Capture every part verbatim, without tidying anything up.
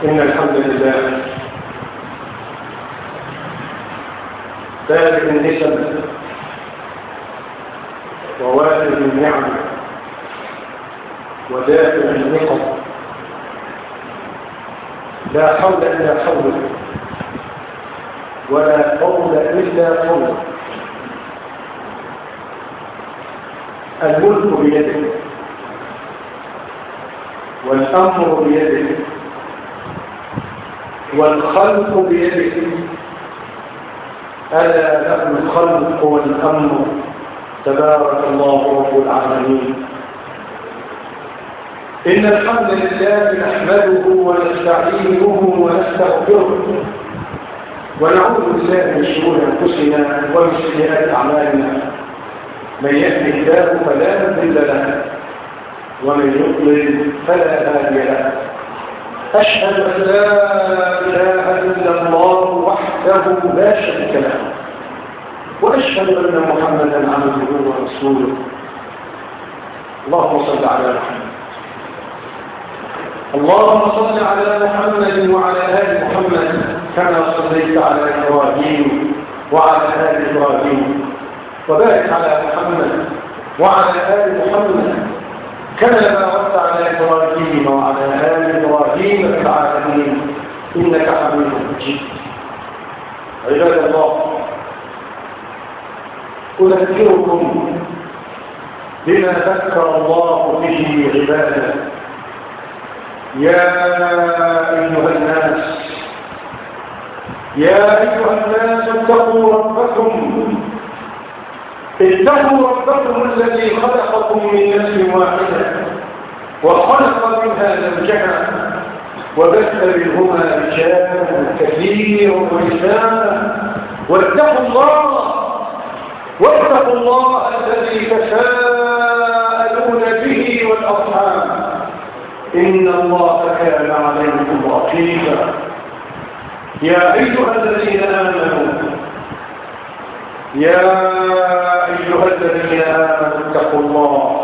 إن الحمد لله بارئ النسب ووالد النعم ودافع النقم، لا حول إلا حوله ولا قول إلا قوله. الملك بيده والأمر بيده والخلق بيده، ألا له الخلق والأمر، تبارك الله رب العالمين. إن الحمد لله نحمده ونستعينه ونستغفره ونعوذ بالله من شرور أنفسنا ومن سيئات أعمالنا، من يهده الله فلا مضل له ومن يضلل فلا هادي له. أشهد أن لا إله إلا الله وحده لا شريك له، وأشهد أن محمدا عبده ورسوله. اللهم صل على محمد اللهم صل على محمد وعلى آل محمد كما صليت على إبراهيم وعلى آل إبراهيم، وبارك على محمد وعلى آل محمد كما باركت على إبراهيم وعلى آل إبراهيم في العالمين إنك حميد مجيد. عباد الله، أذكركم بما ذكر الله به عباده. يا أيها الناس يا أيها الناس اتقوا ربكم اتقوا ربكم الذي خلقكم من نفس واحدة وخلق منها زوجها وبث منهما رجالا كثيرا ونساء، واتقوا الله واتقوا الله الذي تساءلون به والأرحام، إن الله كان عليكم رقيبا. يا أيها الذين آمنوا يا أيها الذين آمنوا اتقوا الله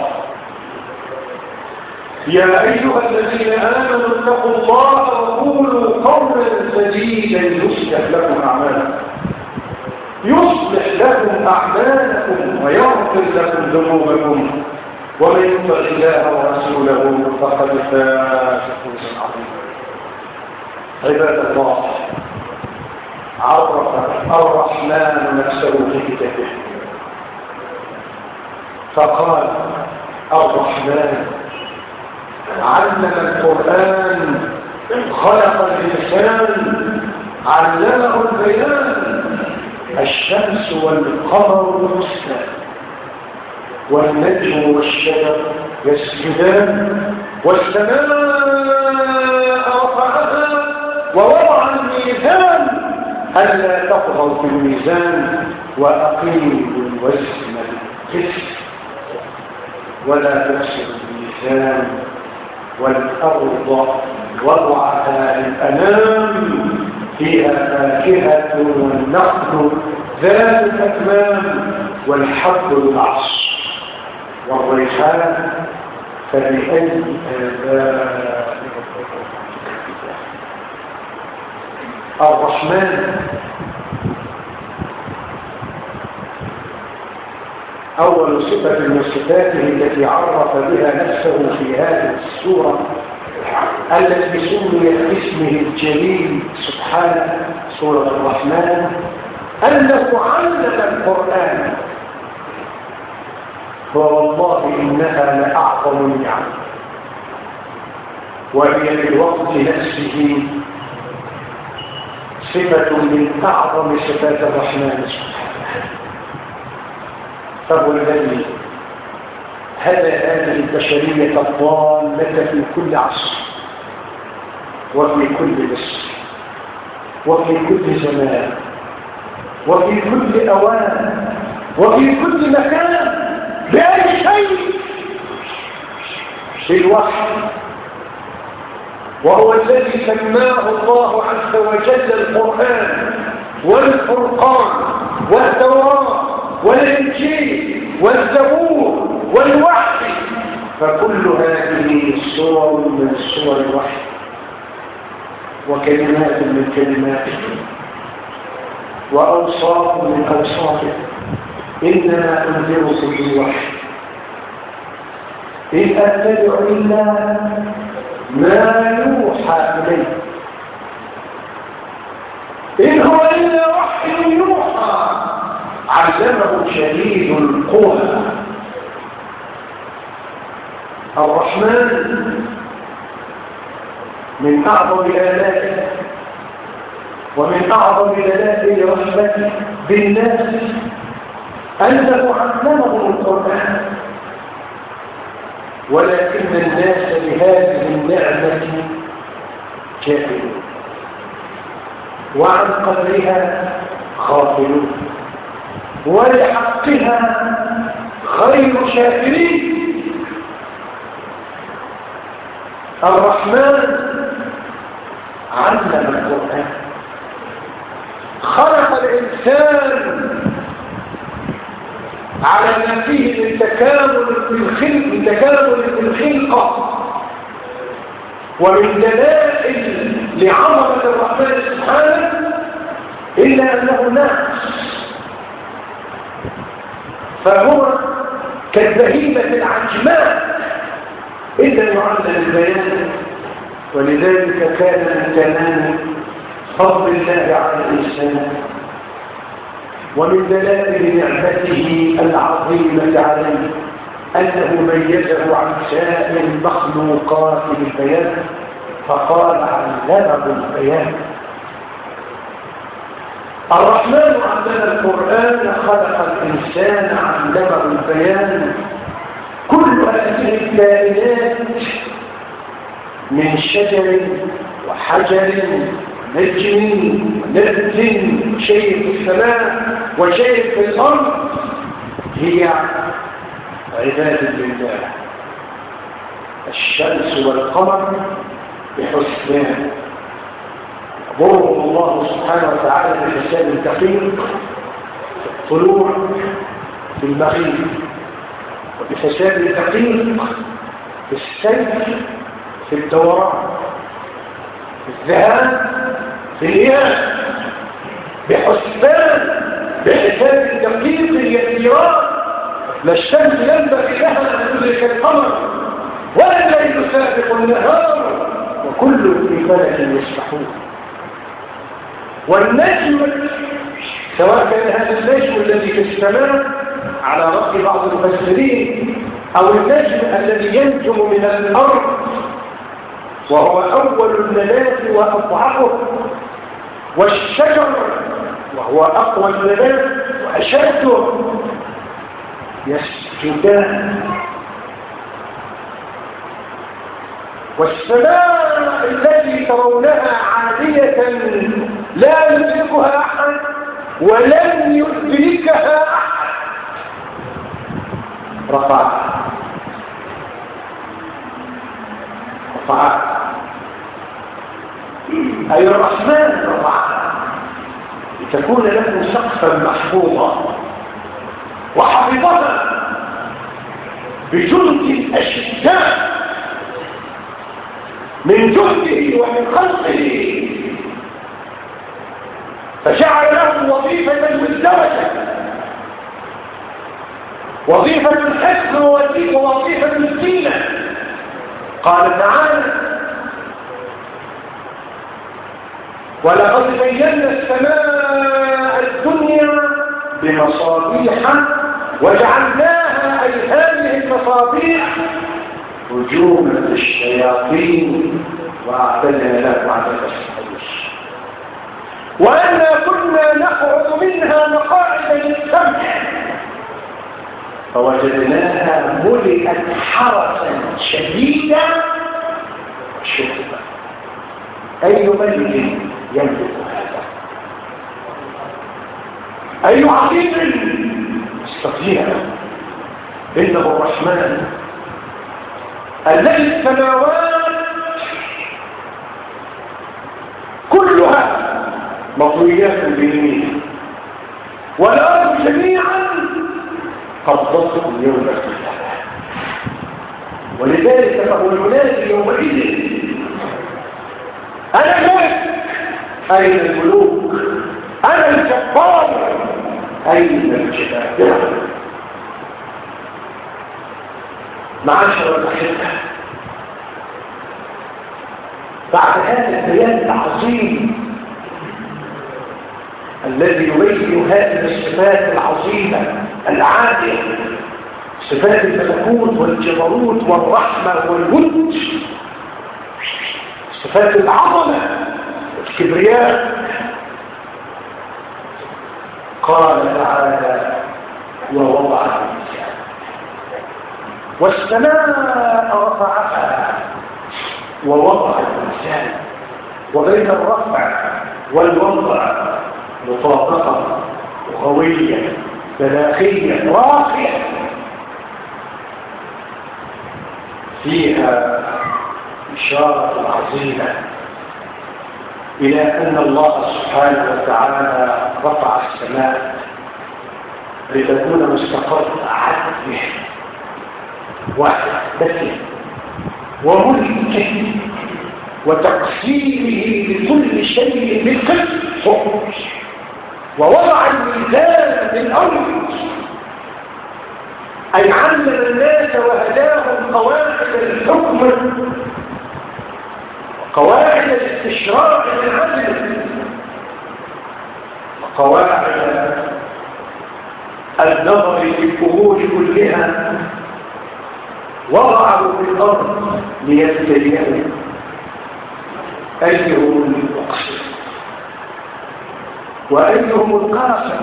يا أيها الذين آمنوا اتقوا الله وقولوا قولا سديدا يصلح لكم أعمالكم يصلح لكم أعمالكم ويغفر لكم ذنوبكم، ومن يطع الله ورسوله فقد فاز فوزا عظيما. عباد الله، عرف الرحمن نفسه في كتابه فقال: الرحمن علم القرآن، خلق الإنسان، علمه البيان، الشمس والقمر يسجدان والنجم والشجر يسجدان، والسماء رفعها ووضع الميزان ألا تطغوا في الميزان وأقيموا الوزن بالقسط ولا تخسروا الميزان، والأرض وضعها للأنام فيها فاكهة والنخل ذات الأكمام والحب العصر والريحان، فبأي آلاء الرحمن أول صفة من صفاته التي عرف بها نفسه في هذه السورة التي سميت باسمه الجليل سبحانه، سورة الرحمن، أنه علم القرآن. فوالله إنها لأعظم النعم، وهي في الوقت نفسه صفة من أعظم صفات الرحمن سبحانه. فهو الذي هدى هذه البشرية الضالة في كل عصر وفي كل مصر وفي كل زمان وفي كل أوان وفي كل مكان بأي شيء بالوحي، وهو الذي سماه الله عز وجل القرآن والفرقان والتوراة والإنجيل والزبور والوحي، فكل هذه صور من صور الوحي. وكلمات من كلماته وأوصاف من أوصافه. إنما أنذركم بالوحي إن أتبع إلا ما يوحى إليه إن هو إلا وحي يوحى علمه شديد القوى الرحمن. من أعظم آلاته ومن أعظم دلائل رحمته بالناس أنه علمه القرآن، ولكن الناس بهذه النعمة جاهلون وعن قدرها غافلون ولحقها غير شاكرين. الرحمن علم القرآن، خلق الإنسان على ما فيه من تكامل في الخلق تكامل في الخلقة ومن دلائل لعظمة الرحمن سبحانه، إلا أنه ناقص، فهو كالبهيمة العجماء إلا يعلم البيان. ولذلك كان من تمام فضل الله على الإنسان ومن دلائل نعمته العظيمة عليه أنه ميزه عن سائر المخلوقات بالبيان، فقال علمه البيان. الرحمن علم القرآن، خلق الإنسان علمه البيان. كل هذه الكائنات من شجر وحجر نجم ونبت، شيء في السماء وشيء في الأرض، هي عبادة لله. الشمس والقمر بحسبان يأمرهم الله سبحانه وتعالى بحساب دقيق في الطلوع في المغيب، وبحساب دقيق في السير في الدوران في الذهاب في الإياب، بحسبان بحساب دقيق يسيران. لا الشمس ينبغي لها أن تدرك القمر ولا الليل سابق النهار، وكل في فلك يسبحون. والنجم سواء كان هذا النجم الذي في السماء على رأي بعض المفسرين أو النجم الذي ينجم من الأرض وهو أول النبات وأضعفه، والشجر وهو أقوى النبات وأشده، يسجدان. والسماء التي ترونها عالية لا يدركها أحد ولن يدركها أحد رفعها رفعها أي الرحمن رفعها لتكون له سقفا محفوظا وحفظها بجند أشداء من جهده ومن خلقه، فجعل له وظيفة مزدوجة، وظيفة الحفظ ووظيفة الزينة. قال تعالى: ولقد زينا السماء الدنيا بمصابيح وجعلناها أي هذه المصابيح رجوما للشياطين واعتدنا لهم عذاب السعير. وأنا كنا نقعد منها مقاعد للسمع فوجدناها ملئت حرسا شديدا وشهبا. أي ملك يملك هذا؟ أي عظيم يستطيع؟ إنه الرحمن الذي السماوات كلها مطويات بيمينه والأرض جميعا قبضته اليوم القيامة. ولذلك فهو ينادي يومئذ: أنا ملك أين الملوك؟ أنا الجبار، أين الجبابرة؟ معاشر الأحبة، بعد هذا البيان العظيم الذي يبين هذه الصفات العظيمة العالية، صفات الملكوت والجبروت والرحمة والود، صفات العظمة والكبرياء، قال تعالى: ووضع الميزان والسماء رفعها ووضع الميزان. وبين الرفع والوضع مطابقة قوية بلاغية راقية فيها إشارة عظيمة إلى أن الله سبحانه وتعالى رفع السماء لتكون مستقر عدله وحدته وملكه وتقسيمه لكل شيء بالقسط، ووضع الميزان في الأرض، أي علم الناس وهداهم قواعد الحكم وقواعد الاستشراع العدل وقواعد النظر في الأمور كلها، وضعوا في الأرض ليبتليهم أيهم المقصر وأيهم القاسم،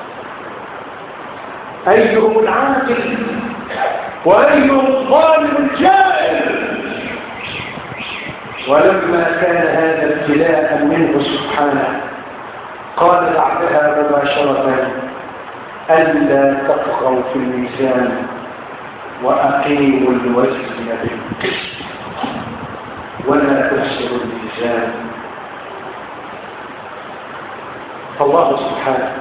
أيهم العاقل وأيهم الظالم الجائر. ولما كان هذا ابتلاء منه سبحانه قال بعدها مباشرة: ألا تطغوا في الميزان وأقيموا الوزن بالقسط ولا تخسروا الميزان. فالله سبحانه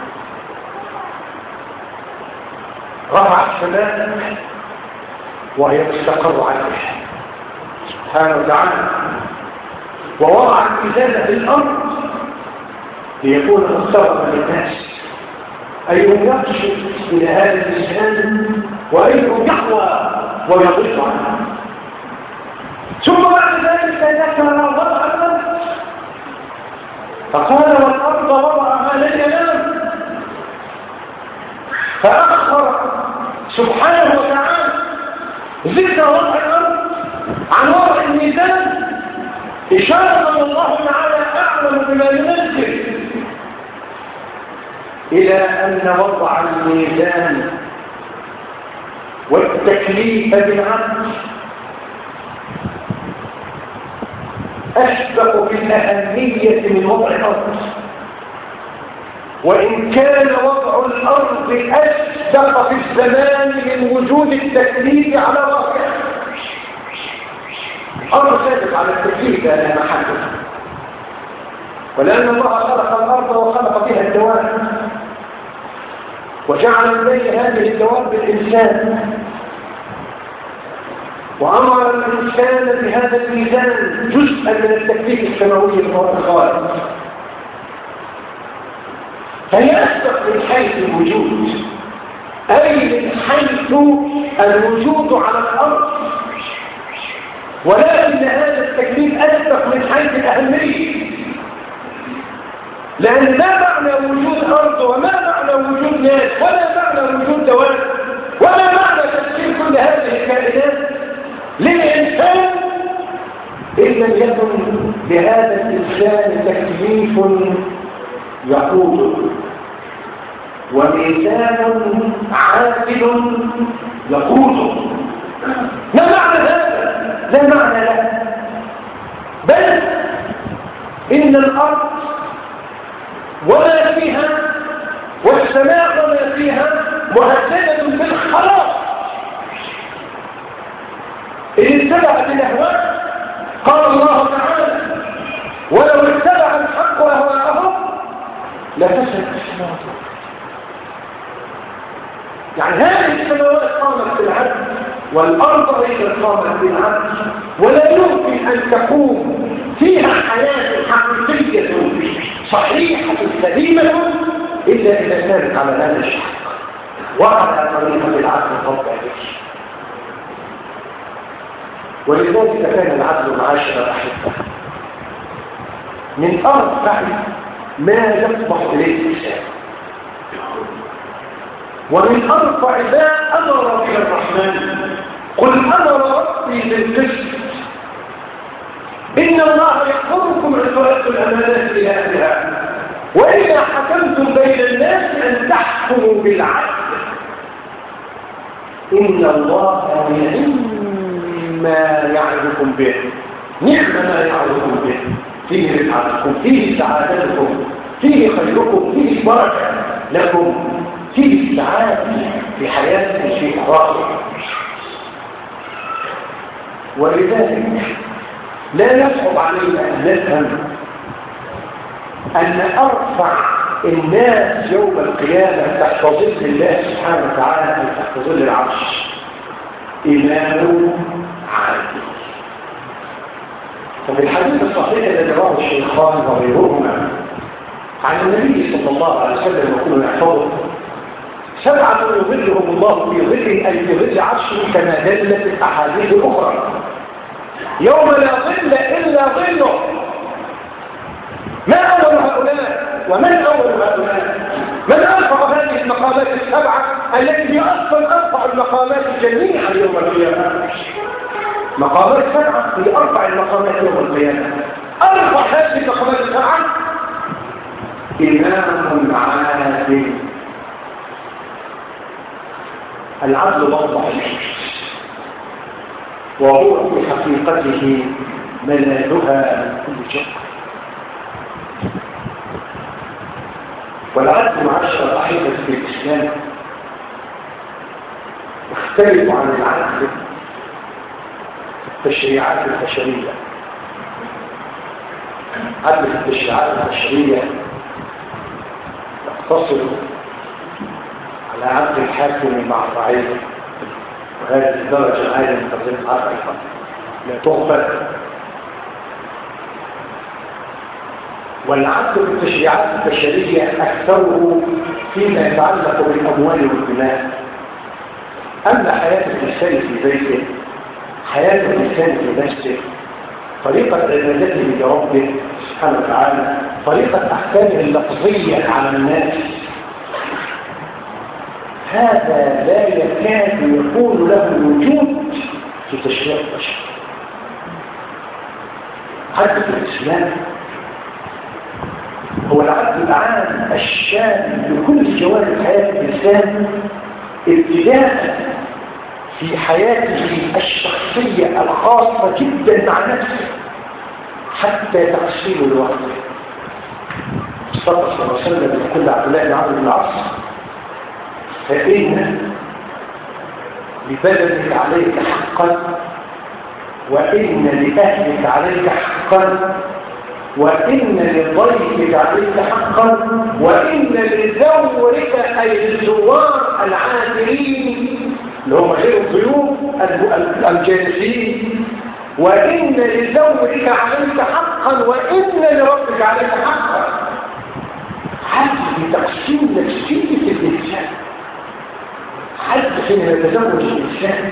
رفع السماء وهي مستقر عليها سبحانه وتعالى، ووضع الميزان في الأرض ليكون مستقرا للناس، أيهم يخشى إلى هذا الميزان وأيهم يحوى ويضيق عنه. ثم بعد ذلك ذكر وضع الأرض فقال: والأرض وضعها للأنام، فأخر سبحانه وتعالى ذكر وضع الأرض عن وضع الميزان، إشارة أن الله تعالى أعلم بما ينزل إلى أن وضع الميزان والتكليف بالعدل أسبق بالأهمية من وضع الأرض، وإن كان وضع الأرض أسبق في الزمان من وجود التكليف على واقع. الأرض سابق على التكليف لا محل، ولأن الله خلق الأرض وخلق فيها الدواب وجعل إليه هذه الدواب بالإنسان، وأمر الإنسان بهذا الميزان جزءا من التكليف السماوي الخالق، فهي أسبق من حيث الوجود، أي من حيث الوجود على الأرض، ولكن هذا التكليف أسبق من حيث الأهمية، لأن ما معنى وجود أرض وما معنى وجود ناس ولا معنى وجود دواب ولا معنى تسخير كل هذه الكائنات للإنسان إن لم يكن بهذا الإنسان تكليف يقوده وميزان عادل يقوده. ما معنى هذا؟ لا معنى له، بل إن الأرض وما فيها والسماء وما فيها مهددة بالخلاص إن اتبعت الأهواء. قال الله تعالى: ولو اتبع الحق أهواءهم لفسدت السماوات. يعني هذه السماوات قامت بالعدل والأرض أيضا قامت بالعدل، ولا يمكن أن تقوم فيها حياة حقيقية صحيحة سليمة إلا إذا كانت على هذا الشق وعلى طريقة العدل الطبيعي. ولذلك كان العدل معاشر الأحبة من أرفع ما يطمح إليه الإنسان، ومن أرفع ما أمر به الرحمن. قل أمر ربي بالقسط إن الله يأمركم أن تؤدوا الأمانات إلى أهلها وإذا حكمتم بين الناس أن تحكموا بالعدل إن الله نعم ما يعظكم به. نعم ما يعظكم به، فيه رفعتكم، فيه سعادتكم، فيه خيركم، فيه بركة لكم، فيه سعادة في حياتكم في أخراكم. ولذلك لا يصعب علينا أن نفهم أن أرفع الناس يوم القيامة تحت ظل الله سبحانه وتعالى تحت ظل العرش إمام عادل. ففي الحديث الصحيح الذي رواه الشيخان وغيرهما عن النبي صلى الله عليه وسلم يقول يحفظه: سبعة يظلهم الله في ظله أي في ظل عرشه كما دلت الأحاديث الأخرى يوم لا ظل إلا ظله. ما أول هؤلاء ومن أول هؤلاء؟ من أرفع هذه المقامات السبعة التي هي أصلا أرفع المقامات جميعا يوم القيامة؟ مقامات سبعة هي أرفع المقامات يوم القيامة. أرفع هذه المقامات السبعة إمام عادل. العدل وضع وهو في حقيقته ملاذها من كل شر. والعدل معاشر الأحبة في الإسلام يختلف عن العدل في التشريعات البشرية. عدل في التشريعات البشرية يقتصر على عدل الحاكم مع الرعية، وهذه الدرجة العالية من تنظيم العدل لا تغفل. والعدل في التشريعات البشرية أكثره فيما يتعلق بالأموال والدماء. أما حياة الإنسان في بيته، حياة الإنسان في نفسه، طريقة عبادته لربه سبحانه وتعالى، طريقة أحكامه اللفظية على الناس، هذا لا يكاد يكون له وجود في تشريع البشر. عدل الإسلام هو العدل العام الشامل لكل جوانب حياة الإنسان، ابتداء في حياته الشخصية الخاصة جدا مع نفسه حتى تقسيم الوقت. صلى الله عليه وسلم يقول عبد الله بن عمرو بن العاص: فإن لبلدك عليك حقا، وإن لأهلك عليك حقا، وإن لضيفك عليك حقا، وإن لزورك أي الزوار العادلين اللي هم غير الضيوف الجالسين، وإن لزورك عليك حقا، وإن لربك عليك حقا. هذه تقسيم نفسية الإنسان. حتى حين يتزوج الإنسان: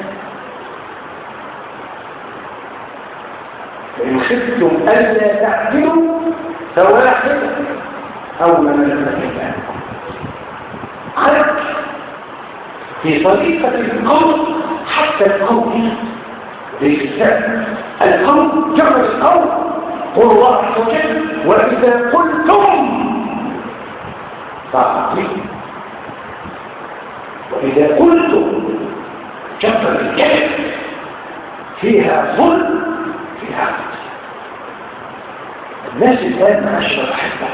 فإن خفتم ألا تعدلوا فواحد أو ما ملكت أيمانكم. عدل في طريقة القول، حتى القول للإسلام القول جمع القول. قول الله عز وجل: وإذا قلتم فأعطيه. وإذا قلتم جمع الكلمة فيها ظلم فيها عدل. الناس الآن معاشر الأحبة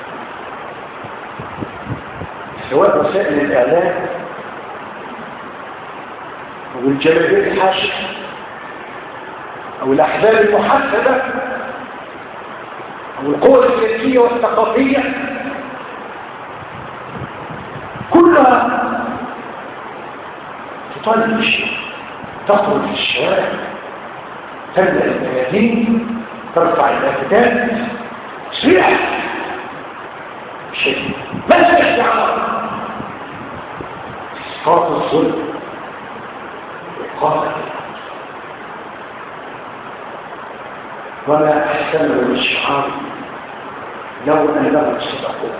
سواء وسائل الإعلام أو الجماهير الحاشية أو الأحزاب المحسبة أو القوى السياسية والثقافية، كلها تطالب بالشيء، تخرج في الشوارع، تملأ الميادين، ترفع الأكتاف، تصيح الظلم والقاتل. وما أحسن من الشعار لو أنهم صدقوا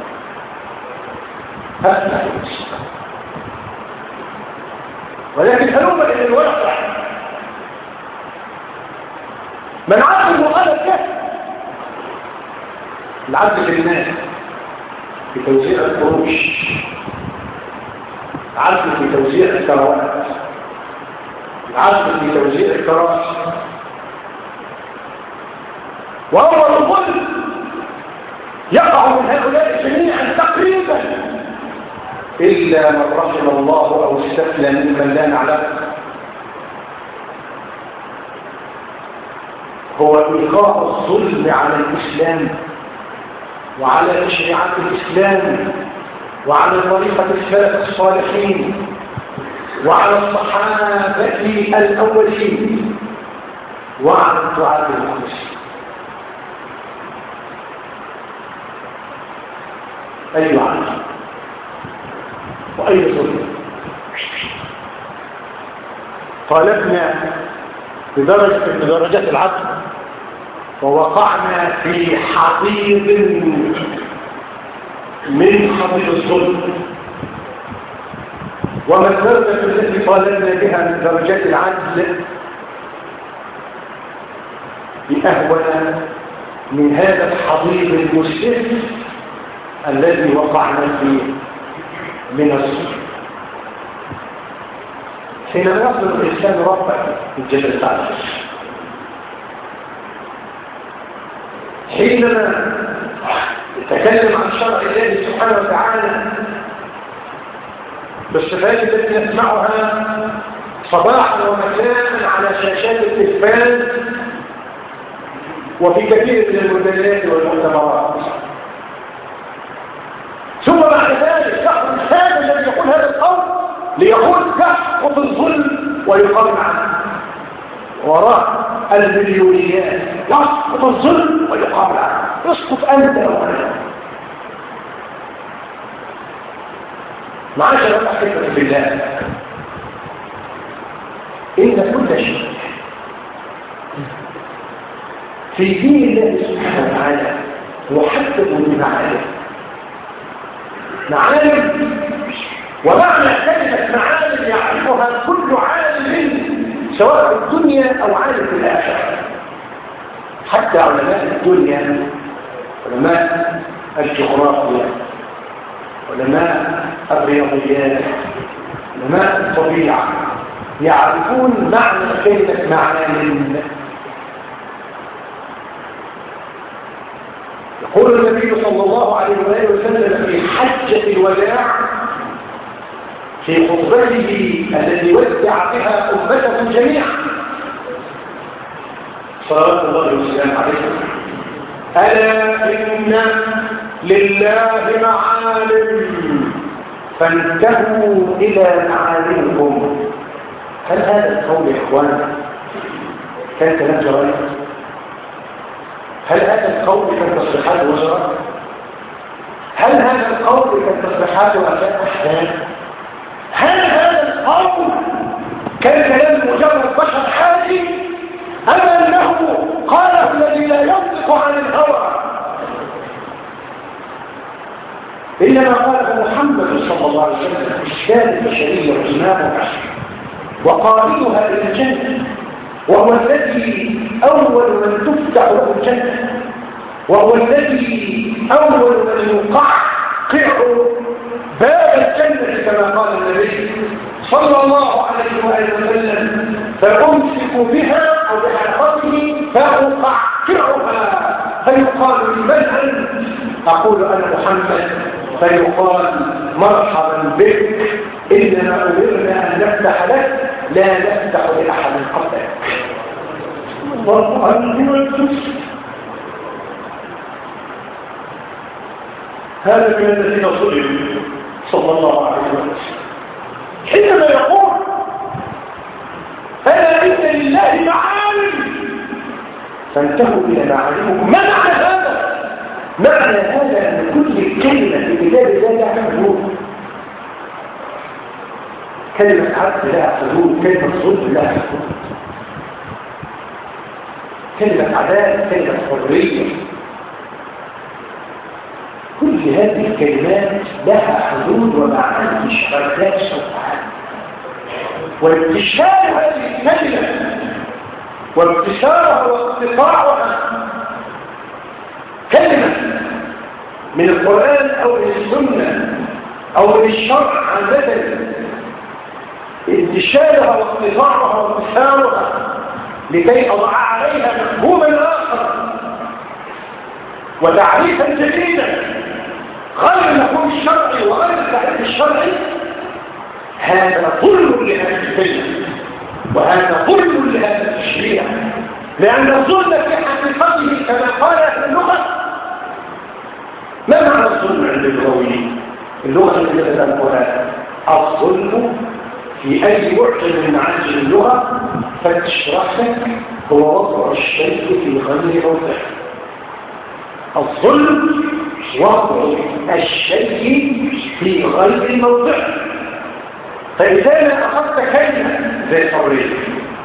أثنى الصدق. ولكن هلوم إلى الواقع من عدل وقال الكافر العدل في الناس في توزيع الفروش، العدل في توزيع الثروات، العدل في توزيع الكراسي. وهو الظلم يقع من هؤلاء جميعا تقريبا إلا من رحم الله أو استثنى ممن لا نعلمه. هو إلقاء الظلم على الإسلام وعلى تشريعات الإسلام وعلى طريقة السلف الصالحين وعلى الصحابة الأولين وعلى الدعاة المخلصين. أي عدل وأي ظلم. طالبنا بدرجة من درجات العدل ووقعنا في حضيض من حضيض الظلم. وما الدرجة التي طالبنا بها من درجات العدل بأهون من هذا الحضيض المسلم الذي وقعنا فيه من الظلم. حينما يصل الإنسان ربا الجبل تعالى، حينما يتكلم عن شرع الله سبحانه وتعالى بالصفات التي نسمعها صباحا ومساء على شاشات التلفاز وفي كثير من المجلات والمؤتمرات، ثم بعد ذلك يخرج هذا الذي يقول هذا القول ليقول يسقط الظلم ويقام عنه وراء المليونيات، يسقط الظلم ويقام عنه. يسقط أنت أولا. معاشر الأحبة بالله، إن كل شيء في دين الله سبحانه وتعالى محدد بمعالم. معالم، ومعنى كلمة معالم يعرفها كل عالم سواء في الدنيا أو عالم في الآخرة. حتى علماء الدنيا، علماء الجغرافيا، علماء الرياضيات، علماء الطبيعة يعرفون معنى كلمة معالم. يقول النبي صلى الله عليه وسلم في حجة الوداع في خطبته التي ودع بها أمته جميعا صلوات الله وسلامه عليه: ألا إن لله معالم فانتهوا إلى معالمكم. هل هذا القول يا إخوانا كان كلام جرائم؟ هل هذا القول كان تصريحات وزراء؟ هل هذا القول كان تصريحات وأفاق أحلام؟ هل هذا القول كان كلام مجرد بشر حاجي أم أنه قاله الذي لا ينطق عن الهوى؟ إنما قاله محمد صلى الله عليه وسلم الشارع البشرية وإمامها وقائدها إلى الجنة، وهو الذي أول من تفتح له الجنة، وهو الذي أول من يقعقع باب الجنة كما قال النبي صلى الله عليه وآله وسلم: فأمسك بها أو بحلقته فأقعقعها، فيقال لمن أنت؟ أقول أنا محمد، فيقال مرحبا بك، إننا أمرنا أن نفتح لك لا نفتح لأحد قبلك. الله عنه والجزء. هذا من الذين ظلموا صلى الله عليه وسلم حينما يقول: ألا إن لله معالم فانتهوا إلى معالمكم. ما معنى هذا؟ معنى هذا أن كل كلمة في كتاب الله لها حدود، كلمة عدل لها حدود، كلمة ظلم لها حدود، كلمة عدالة، كلمة حرية، كل هذه الكلمات لها حدود ومعاني في الشرع لا تستطيع. وانتشار هذه الكلمة وانتشارها واقتطاعها كلمة من القرآن أو من السنة أو من الشرع عامة، انتشارها واقتطاعها وانتشارها لكي أضع عليها مفهوما آخر وتعريفا جديدا غير المفهوم الشرعي وغير التعريف الشرعي، هذا ظلم لهذه الكلمة وهذا ظلم لهذا التشريع، لأن الظلم في حقيقته كما قال أهل اللغة. ما معنى الظلم عند اللغويين؟ اللغة التي تتبعها الظلم في أي معجم من معاجم اللغة فتشرحك هو وضع الشيء في غير موضعه. الظلم وضع الشيء في غير موضعه. فإذا أخذت كلمة زي الحرية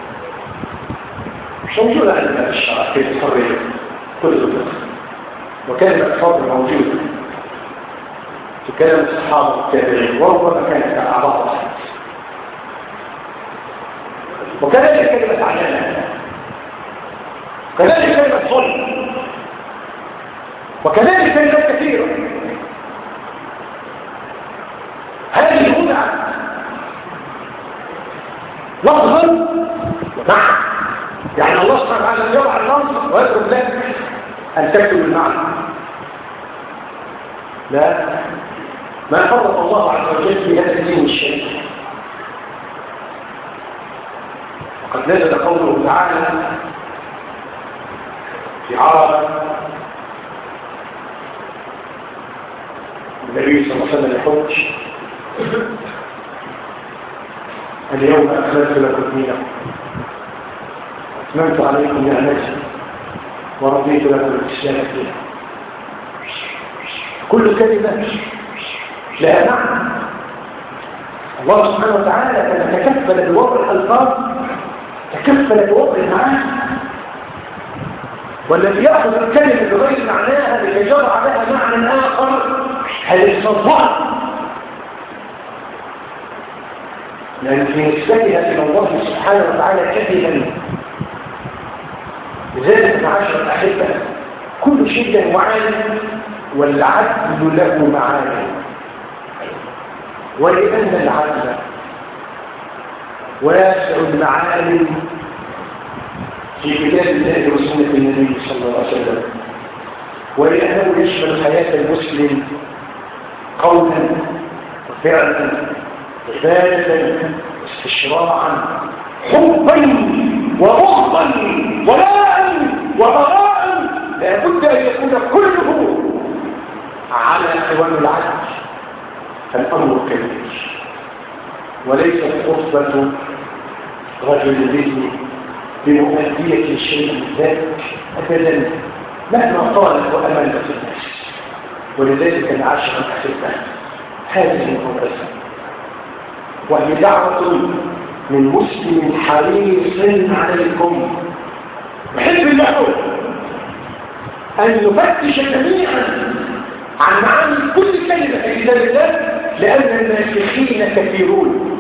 مش موجودة عندنا في الشرع كلمة الحرية كل ذلك، وكلمة الفضل موجودة في كلام الصحابة والتابعين وربما كانت أعراض واحد، وكذلك كلمة عدالة، وكذلك كلمة ظلم، وكذلك كلمات كثيرة. هذه وضعت لفظا ومعنى، يعني الله سبحانه وتعالى يضع اللفظ ويترك لك أن تكتب المعنى. لا، ما فرض الله عز وجل في هذا الدين الشيء. وقد نزل قوله تعالى في عرب النبي صلى الله عليه وسلم يحج: اليوم أكملت لكم دينكم وأتممت عليكم نعمتي ورضيت لكم الإسلام دينا. كل كلمة لها معنى. الله سبحانه وتعالى تكفل بوضع الألفاظ، تكفل بوضع المعاني، والذي يأخذ الكلمة بغير معناها لكي يضع لها معنى آخر هل يستطيع؟ لأن في نسبتها إلى الله سبحانه وتعالى كذبا. لذلك معاشر الأحبة كل شيء له معاني والعدل له معاني، ولأن العدل واسع المعاني في كتاب الله وسنة النبي صلى الله عليه وسلم، ولأنه يشمل حياة المسلم قولا وفعلا عبادة استشراعا حبا وبغضا ولاء وبراء، لابد أن يكون كله على قوام العدل. فالأمر كبير وليست خطبة رجل ذهني بمؤدية شيء من ذلك أبدا مهما طالت وأملت الناس. ولذلك العشر الأحبة هذه المدرسة، وهي دعوة من مسلم حريص عليكم بحب الله أن يفتش جميعا عن معاني كل كلمة في كتاب الله، لأن الناسخين كثيرون.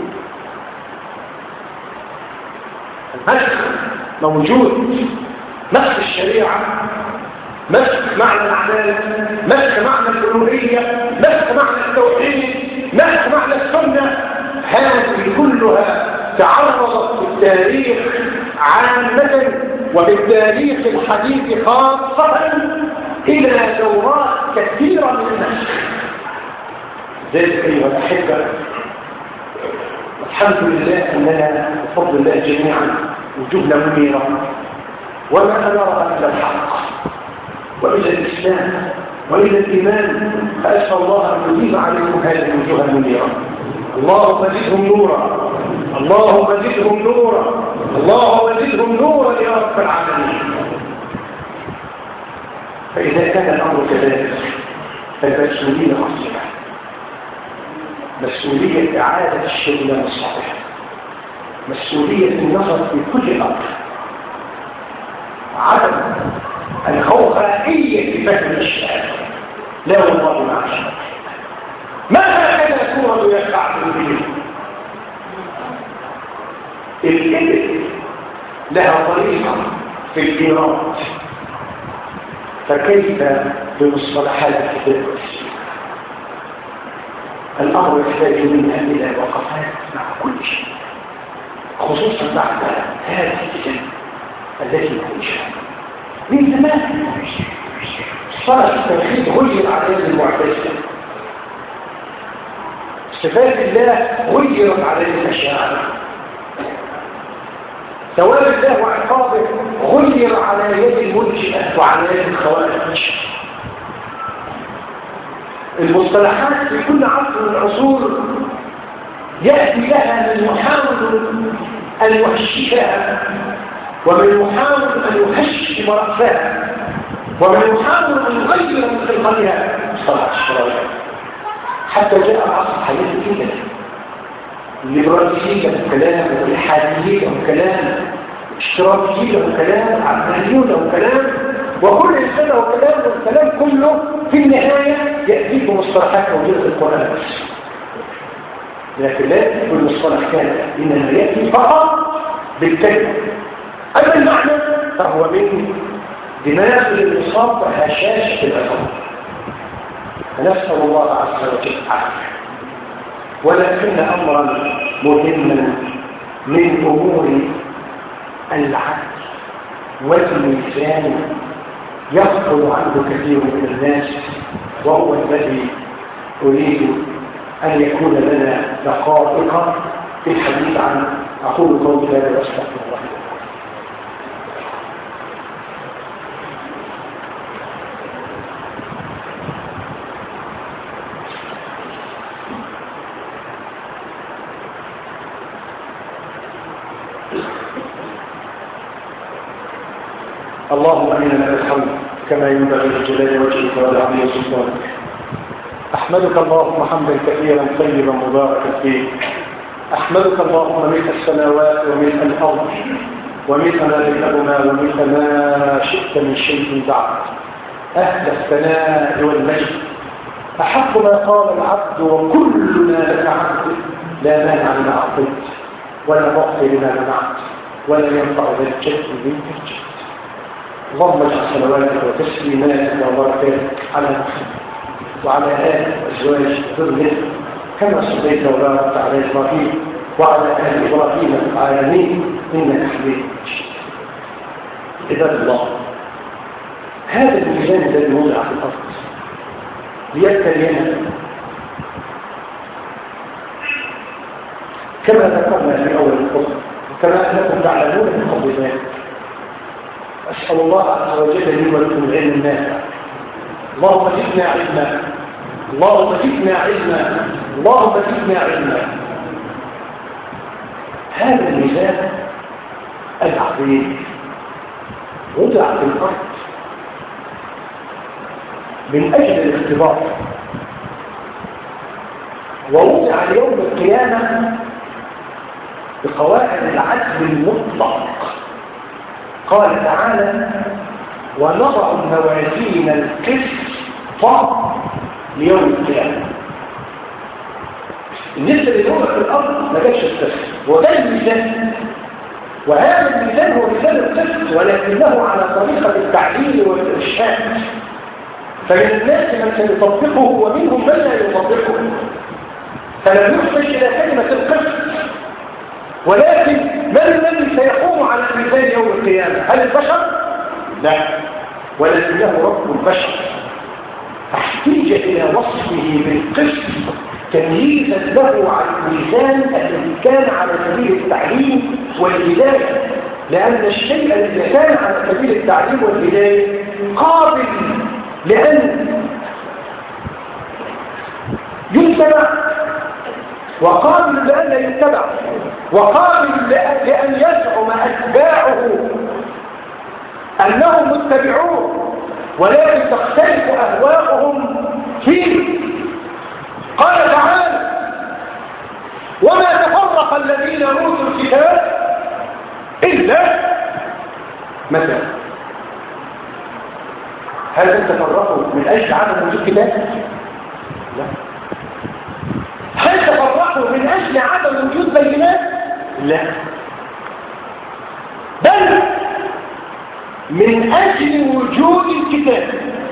المسخ موجود، مسخ الشريعة، مسخ معنى العدالة، مسخ معنى الألوهية، مسخ معنى التوحيد، مسخ معنى السنة. هذه كلها تعرضت في التاريخ عامة وبالتاريخ الحديث خاصة إلى دورات كثيرة من النسخ. ذلك أيها الأحبة الحمد لله أننا بفضل الله جميعا وجوهنا منيرة وما نرى إلا الحق وإلى الإسلام وإلى الإيمان، فأسأل الله أن يديم عليكم هذه الوجوه المنيرة. اللهم زدهم نورا، اللهم زدهم نورا، اللهم زدهم نورا يا رب العالمين. فإذا كان الأمر كذلك فالمسؤولين أصلح مسؤولية إعادة الشغلانة الصحيحة، مسؤولية النظر في كل أمر، عدم الخوخائية في فهم الشعر. لا والله ما عشان ما هكذا سورة يقع في الدين. الإبل لها طريقة في الإيراد، فكيف بمصطلحات الكتاب والسنة؟ الأمر يحتاج منها إلى وقفات مع كل شيء، خصوصا بعد هذه السنة التي نعيشها من زمان. صار التوحيد غير على يد المعتزلة، صفات الله غيرت على يد الأشاعرة، ثواب الله وعقابه غير على يد المرجئة وعلى يد الخوارج. المصطلحات في كل عصر من العصور يأتي لها من يحاول أن يهشها، ومن يحاول أن يهشم رأسها، ومن يحاول أن يغير من خلقتها مصطلح الشرعية. حتى جاء العصر حديث كده، الليبراليين له كلام، والإلحاديين له كلام، الاشتراكيين له كلام، العلمانيون له كلام، وكل إنسان له كلام، والكلام كله في النهاية يأتي بمصطلحات موجودة في القرآن بس. لكن لا يأتي بالمصطلح كامل، إنما يأتي فقط بالكلمة. أما المعنى فهو من دماغ المصاب وهشاشة الأثر. فنسأل الله عز وجل العافية. ولكن أمرا مهما من أمور العدل والميزان يغفل عنه كثير من الناس، وهو الذي أريد أن يكون لنا دقائق في الحديث عنه. أقول قولي هذا وأستغفر الله. اللهم إنا لك الحمد كما ينبغي لجلال وجهك ولعظيم سلطانك. أحمدك اللهم حمدا كثيرا طيبا مباركا فيه. أحمدك اللهم ملء السماوات وملء الأرض وملء ما بينهما وملء ما شئت من شيء بعد. أهل الثناء والمجد أحق ما قال العبد وكلنا لك عبد، لا مانع لما أعطيت ولا معطي لما منعت ولا ينفع ذا الجد منك الجد. اللهم اجعل صلواتك وتسليماتك وبركاتك على محمد وعلى آله وأزواجه وذريته كما صليت وباركت على إبراهيم وعلى آل إبراهيم في العالمين إنك حميد مجيد. عباد الله، هذا الميزان الذي وضع في الأرض ليبتلينا كما ذكرنا في أول الخطبة وكما أنكم تعلمون من قبل ذلك. أسأل الله عز وجل لي ولكم العلم النافع. اللهم زدنا علما، اللهم زدنا علما، اللهم زدنا علما. هذا الميزان العظيم وضع في الأرض من أجل الاختبار، ووضع يوم القيامة بقواعد العدل المطلق. قال تعالى: ونضع الموازين القسط ليوم القيامة. النسبة اللي هو في الأرض ما جاتش القسط، وده الميزان، وهذا الميزان هو ميزان القسط ولكنه على طريقة التعليل والإرشاد. فمن الناس من سيطبقه ومنهم من لا يطبقه، فلم يحتاج إلى كلمة القسط. ولكن من الذي سيقوم على الميزان يوم القيامة؟ هل البشر؟ لا، ولكنه رب البشر. احتاج إلى وصفه بالقسط تمييزا له عن الميزان الذي كان على سبيل التعليم والهداية، لأن الشيء الذي كان على سبيل التعليم والهداية قابل لأن يتبع، وقابل لأن لا يتبع، وقابل لأن يزعم أتباعه أنهم متبعون، ولكن تختلف أهواءهم فيه. قال تعالى: مثلا هل تفرقوا من أجل عدم وجود كتاب؟ لا. هل تفرقوا من أجل عدم وجود بينات؟ لا. بل من أجل وجود الكتاب،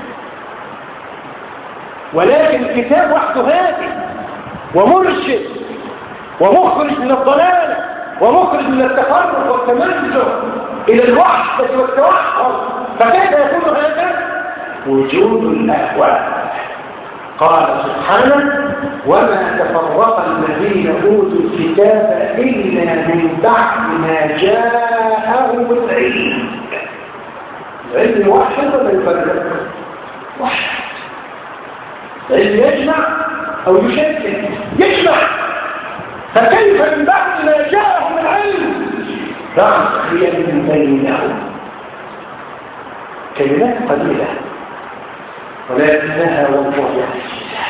ولكن الكتاب وحده هادي ومرشد ومخرج من الضلال ومخرج من التفرق والتمزق إلى الوحدة والتوحد. فكيف يكون هذا؟ وجود الأهواء. قال سبحانه وما تفرق الذين أوتوا الكتاب إلا من بعد ما جاءهم العلم. العلم واحد ولا يفرق؟ واحد. العلم يجمع أو يشكل؟ يجمع. فكيف من بعد ما جاءهم العلم بغيا بينهم؟ كلمات قليلة ولكنها والله عزيزة.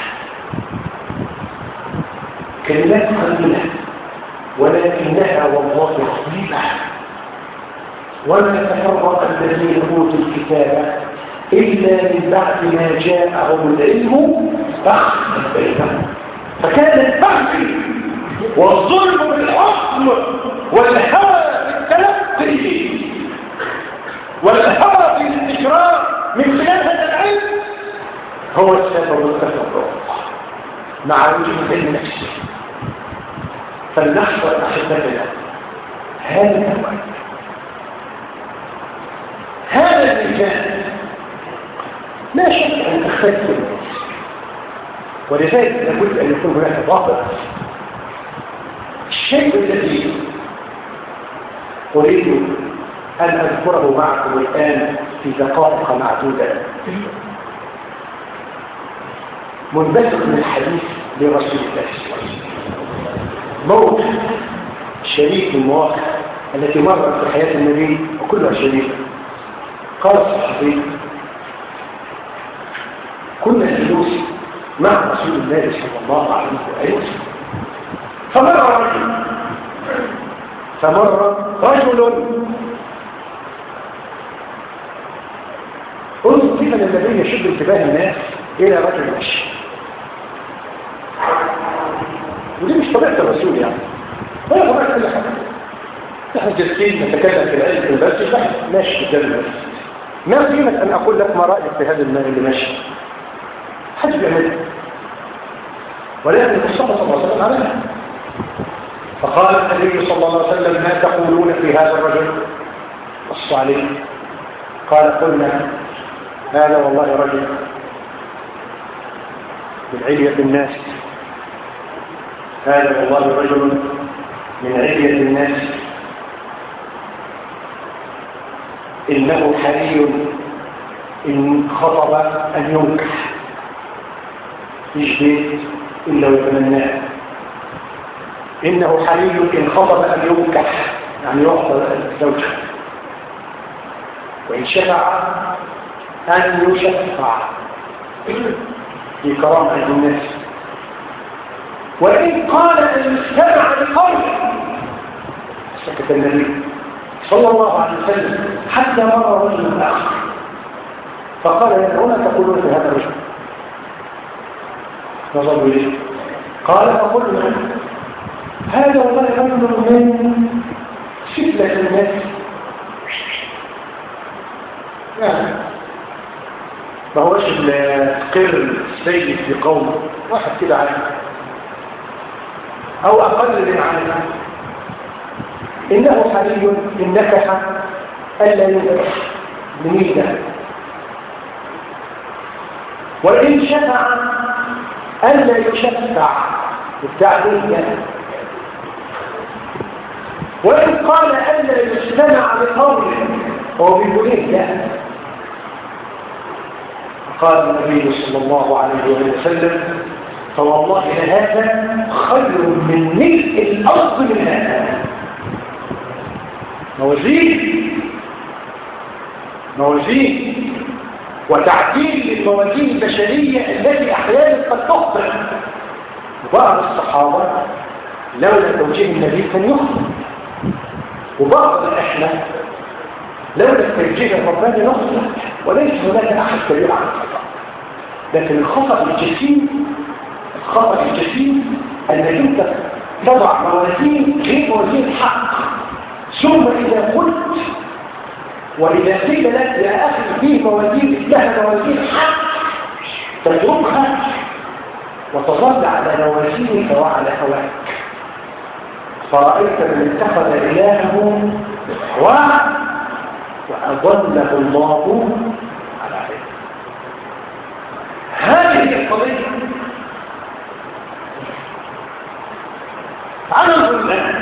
كلمات قليلة ولكنها والله عظيمة. وما تفرق الذين اوتوا الكتاب الا من بعد ما جاءهم العلم بغيا بينهم. فكان البغي والظلم بالحكم والهوى بالتلقي والهوى بالاستشراق من خلال هذا العلم هو السبب التفرق مع وجود العلم نفسه. فلنحصل احبتنا هذا الوقت، هذا المكان لا شك ان تختلف الناس، ولذلك لابد ان يكون هناك ضابط. الشيء الذي اريد ان اذكره معكم الان في دقائق معدوده منبثق من الحديث لرسول الله صلى الله عليه وسلم، موقف شريك من المواقف التي مرت في حياه النبي وكلها شريكه. قال الصحابي كنا جلوس مع رسول الله صلى الله عليه وسلم فمر رجل فمر رجل انظر كيف النبي يشد انتباه الناس الى رجل ماشي. ودي مش طبيعه الرسول يعني، ولا طبيعه كل حاجه. نحن جالسين نتكلم في العلم في البلد ماشي في الجنه. ما قيمه ان اقول لك ما رايك في هذا المال اللي ماشي؟ حد بيعملها، ولكن الصحابه صلى الله عليه وسلم عملها. فقال النبي صلى الله عليه وسلم ما تقولون في هذا الرجل الصالح؟ قال قلنا هذا والله رجل من علية الناس، هذا والله رجل من علية الناس إنه حري إن خطب أن ينكح مش بيت إلا ويتمناه. إنه حري إن خطب أن ينكح يعني يعطى الزوجة، وإن شفع أن يشفع في كرامة الناس، وإن قال أن يستمع لقوله سكت النبي صلى الله عليه وسلم حتى مر رجل آخر فقال يدعون تقولون في هذا الرجل؟ نظروا إليه قال فقلنا هذا والله رجل من فتلة الناس يعني ما هوش القر السيد في قومه، واحد كده عنه أو أقل من عنه. إنه حري إن نكح ألا ينكح بنيته، وإن شفع ألا يشفع بالتعبير، وإن قال ألا يستمع بقوله هو بيقول إيه؟ لا. قال النبي صلى الله عليه وسلم فوالله هذا خير من ملء الأرض من هذا. موازين موازين وتعديل للموازين البشرية التي أحيانا قد تخطئ. وبعض الصحابة لولا توجيه النبي كان يخطئ، وبعض احنا لولا التوجيه الرباني نخطئ، وليس هناك احد كبير عن الخطا. لكن الخطا الجسيم الخطا الجسيم انك انت تضع موازين غير موازين الحق، ثم اذا قلت واذا قيل لك يا اخي فيه موازين لها موازين حق تتركها وتظل على موازينك وعلى هواك. فرأيت من اتخذ إلهه هواه وأضله الله على علم. هذه القضية تعالوا نقول الآن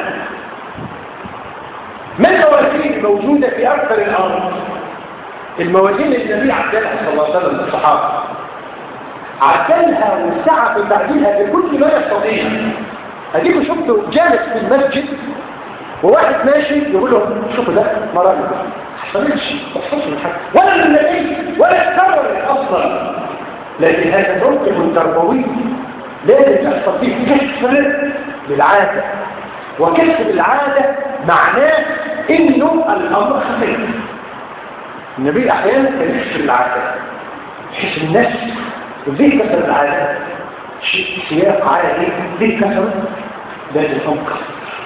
ما الموازين الموجودة في أكثر الأرض؟ الموازين اللي النبي عدلها صلى الله عليه وسلم للصحابة، عدلها وسعى في تعديلها بكل ما يستطيع. هديكوا شفتوا جالس في المسجد وواحد ماشي يقول له شوفوا ده ما رأيك ما حصلش ما حصلش من حاجة ولا من النبي ولا اتكرر أصلا. لكن هذا موقف تربوي لازم يحصل فيه كسر للعادة، وكسر العادة معناه إنه الأمر خفيف. النبي أحيانا كان يكسر العادة يحس الناس وزي كسر العادة سياق عادي ليه كسر لازم أنقذ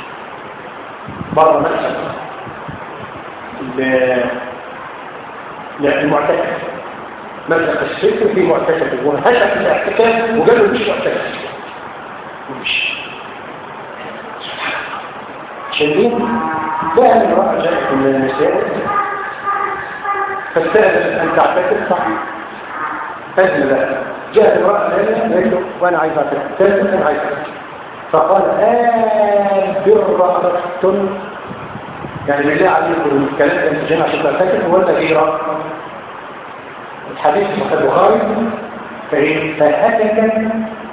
بره مثلا المعتكف مثلا السلك في معتكف وهشع في الاعتكاف وقالوا مش معتكف ومش شايفين ده امرأة جاءت من النساء فاستأذنت أن تعتكف صح أذن لها جاءت امرأة ثانية قالت له وأنا عايز أعتكف ثالثة أنا عايز أعتكف فقال آه بر أردتن يعني بالله عليكم الكلام ده في جامعة تعتكف ولا غيره؟ الحديث في البخاري فهتك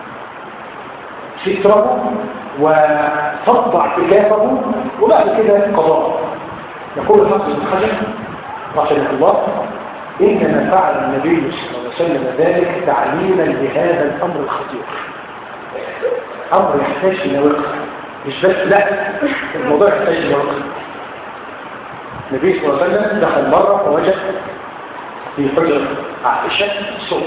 ستره وفض اعتكافه وبعد كده قضاء. يقول الحافظ ابن حجر رحمه الله انما فعل النبي صلى الله عليه وسلم ذلك تعليما لهذا الامر الخطير، امر يحتاج الى وقت مش بس لا الموضوع يحتاج الى وقت. النبي صلى الله عليه وسلم دخل مره فوجد في حجر عائشة الصوت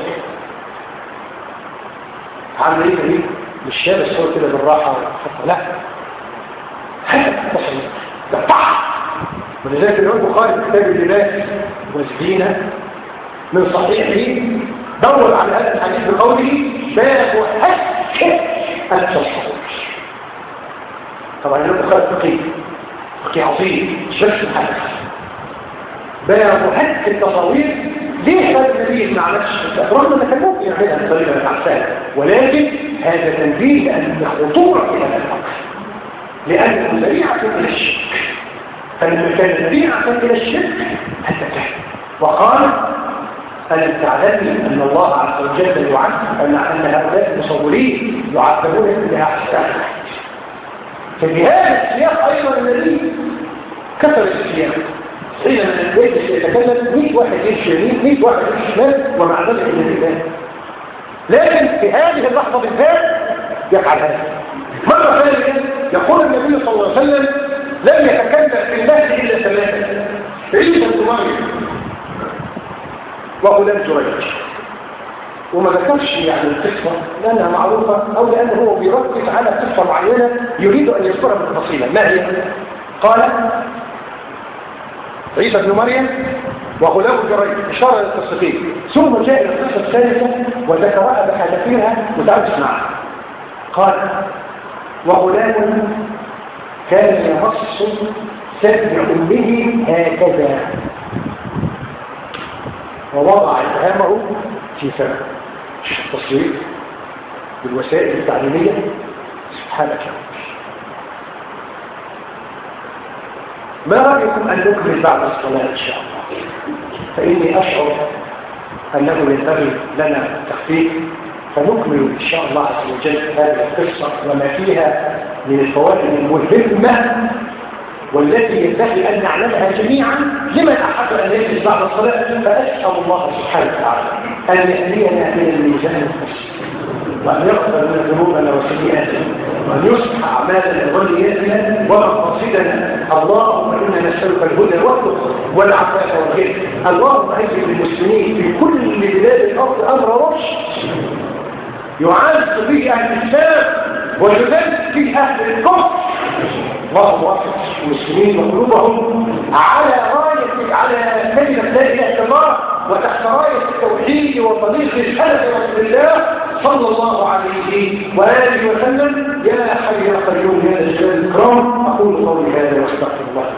عامل ايه كريم مش شاب الصوت كده بالراحة لا حتى تصل دفع. ولذلك الإمام البخاري في كتاب اللباس والزينة من صحيحه دور على هذا الحديث بقوله باب حك التصور. طبعا الإمام البخاري فقيه فقيه عظيم مش بس الحديث باب حك التصاوير. ليه هذا النبي ما عملش رغم ان كان ممكن يعملها بطريقه العسل، ولكن هذا تنبيه لان خطوره في هذا الامر لانه ذريعه الى الشرك. فلما كان ذريعه الى الشرك هتكلم وقال ألم تعلمي أن الله عز وجل يعذب أن أن هؤلاء المصورين يعذبون بها أحسن. ففي هذا السياق أيضا الذي كسر السياق حين من البيت يتكلم مئة واحد يمشي يمين مئة واحد يمشي شمال ومع ذلك النتيجة. لكن في هذه اللحظة بالذات يفعل هذا. مرة ثانية يقول النبي صلى الله عليه وسلم لم يتكلم في المهد إلا ثلاثة عيسى بن مريم وغلام جريج. وما ذكرش يعني القصة لأنها معروفة أو لأنه هو بيركز على قصة معينة يريد أن يذكرها بالتفصيل. ما هي؟ قال عيسى بن مريم وغلام جريج إشارة للقصتين ثم جاء إلى القصة الثالثة وذكرها بحذافيرها وتعالوا اسمعها. قال وغلام كان يمص سبع أمه هكذا ووضع إبهامه في فمه. شوف التصوير بالوسائل التعليمية سبحانك. ما رأيكم أن نكمل بعد الصلاة إن شاء الله؟ فإني أشعر أنه ينبغي لنا التخفيف فنكمل إن شاء الله عز وجل هذه القصة وما فيها من الفوائد المهمة والتي ينبغي أن نعلمها جميعا لمن أحب أن يجلس بعد الصلاة. فأسأل الله سبحانه وتعالى أن يهدينا إلى الميزان المستقيم وأن يغفر لنا ذنوبنا وسيئاتنا وأن يصلح أعمالنا وغياتنا ومقاصدنا. اللهم إنا نسألك الهدى والتقى والعفاف والغنى. اللهم أعز المسلمين في كل بلاد الأرض أمر رشد يعز به أهل الإسلام ويذل فيه أهل الكفر. اللهم وفق المسلمين وقلوبهم على راية على كلمة لا إله إلا الله وتحت راية التوحيد وطريق الحلف رسول الله صلى الله عليه وآله وسلم. يا حي يا قيوم يا ذا الجلال الإكرام. أقول قولي هذا واستغفر الله.